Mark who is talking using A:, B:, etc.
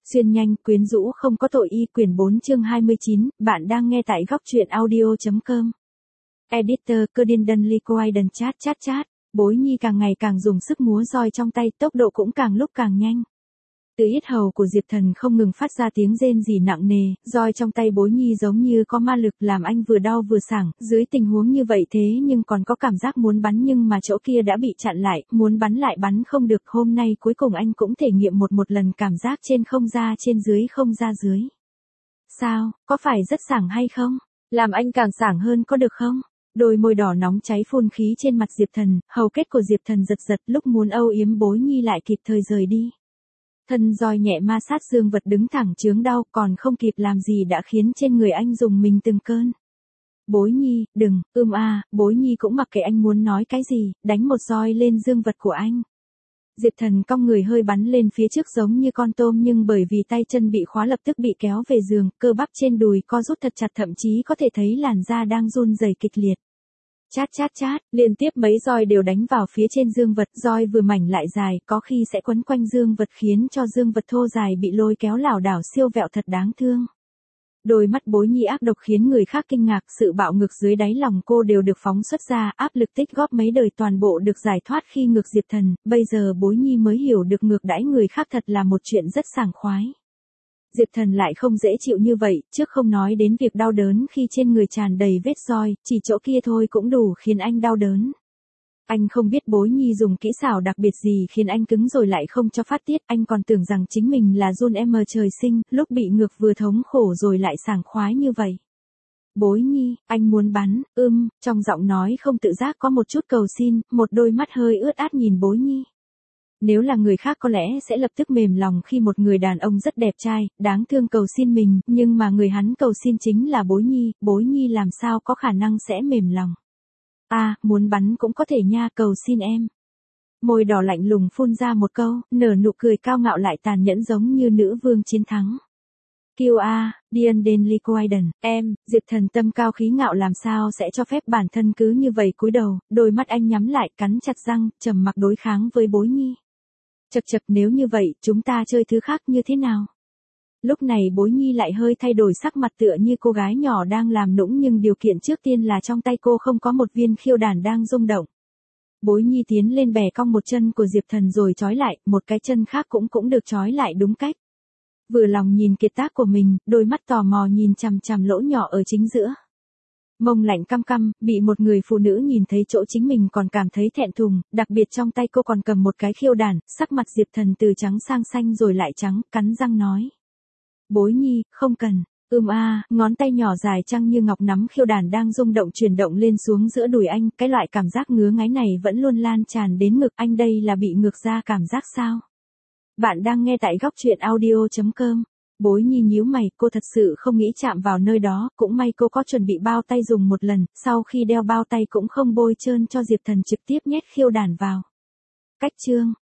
A: Xuyên nhanh, quyến rũ không có tội y quyển 4 chương 29, bạn đang nghe tại góc truyện audio.com. Editor Curdindon Liquiden chat. Bối nhi càng ngày càng dùng sức múa roi trong tay, tốc độ cũng càng lúc càng nhanh. Từ yết hầu của Diệp Thần không ngừng phát ra tiếng rên rỉ nặng nề, roi trong tay bối nhi giống như có ma lực làm anh vừa đau vừa sảng, dưới tình huống như vậy thế nhưng còn có cảm giác muốn bắn nhưng mà chỗ kia đã bị chặn lại, muốn bắn lại bắn không được. Hôm nay cuối cùng anh cũng thể nghiệm một lần cảm giác trên không ra trên dưới không ra dưới. Sao, có phải rất sảng hay không? Làm anh càng sảng hơn có được không? Đôi môi đỏ nóng cháy phun khí trên mặt Diệp Thần, hầu kết của Diệp Thần giật giật lúc muốn âu yếm bối nhi lại kịp thời rời đi. Thân roi nhẹ ma sát dương vật đứng thẳng chướng đau còn không kịp làm gì đã khiến trên người anh dùng mình từng cơn. Bối nhi, đừng, bối nhi cũng mặc kệ anh muốn nói cái gì, đánh một roi lên dương vật của anh. Diệp Thần cong người hơi bắn lên phía trước giống như con tôm nhưng bởi vì tay chân bị khóa lập tức bị kéo về giường, cơ bắp trên đùi co rút thật chặt thậm chí có thể thấy làn da đang run rẩy kịch liệt. Chát, liên tiếp mấy roi đều đánh vào phía trên dương vật, roi vừa mảnh lại dài, có khi sẽ quấn quanh dương vật khiến cho dương vật thô dài bị lôi kéo lảo đảo siêu vẹo thật đáng thương. Đôi mắt bối nhi ác độc khiến người khác kinh ngạc, sự bạo ngược dưới đáy lòng cô đều được phóng xuất ra, áp lực tích góp mấy đời toàn bộ được giải thoát khi ngược Diệp Thần, bây giờ bối nhi mới hiểu được ngược đãi người khác thật là một chuyện rất sảng khoái. Diệp Thần lại không dễ chịu như vậy, trước không nói đến việc đau đớn khi trên người tràn đầy vết roi, chỉ chỗ kia thôi cũng đủ khiến anh đau đớn. Anh không biết bối nhi dùng kỹ xảo đặc biệt gì khiến anh cứng rồi lại không cho phát tiết, anh còn tưởng rằng chính mình là Jun M trời sinh, lúc bị ngược vừa thống khổ rồi lại sảng khoái như vậy. Bối nhi, anh muốn bắn, trong giọng nói không tự giác có một chút cầu xin, một đôi mắt hơi ướt át nhìn bối nhi. Nếu là người khác có lẽ sẽ lập tức mềm lòng khi một người đàn ông rất đẹp trai, đáng thương cầu xin mình, nhưng mà người hắn cầu xin chính là bối nhi làm sao có khả năng sẽ mềm lòng. Muốn bắn cũng có thể nha, cầu xin em. Môi đỏ lạnh lùng phun ra một câu, nở nụ cười cao ngạo lại tàn nhẫn giống như nữ vương chiến thắng. Curdindon Liquiden, em, Diệp Thần tâm cao khí ngạo làm sao sẽ cho phép bản thân cứ như vậy cúi đầu, đôi mắt anh nhắm lại cắn chặt răng, trầm mặc đối kháng với bối nhi. Chật nếu như vậy, chúng ta chơi thứ khác như thế nào? Lúc này bối nhi lại hơi thay đổi sắc mặt tựa như cô gái nhỏ đang làm nũng nhưng điều kiện trước tiên là trong tay cô không có một viên khiêu đàn đang rung động. Bối nhi tiến lên bẻ cong một chân của Diệp Thần rồi trói lại, một cái chân khác cũng được trói lại đúng cách. Vừa lòng nhìn kiệt tác của mình, đôi mắt tò mò nhìn chằm chằm lỗ nhỏ ở chính giữa. Mông lạnh căm, bị một người phụ nữ nhìn thấy chỗ chính mình còn cảm thấy thẹn thùng, đặc biệt trong tay cô còn cầm một cái khiêu đàn, sắc mặt Diệp Thần từ trắng sang xanh rồi lại trắng, cắn răng nói. Bối nhi, không cần, ngón tay nhỏ dài trăng như ngọc nắm khiêu đàn đang rung động chuyển động lên xuống giữa đùi anh, cái loại cảm giác ngứa ngáy này vẫn luôn lan tràn đến ngực anh, đây là bị ngược ra cảm giác sao? Bạn đang nghe tại góc truyện audio.com. Bối nhi nhíu mày, cô thật sự không nghĩ chạm vào nơi đó, cũng may cô có chuẩn bị bao tay dùng một lần, sau khi đeo bao tay cũng không bôi trơn cho Diệp Thần trực tiếp nhét khiêu đàn vào. Cách chương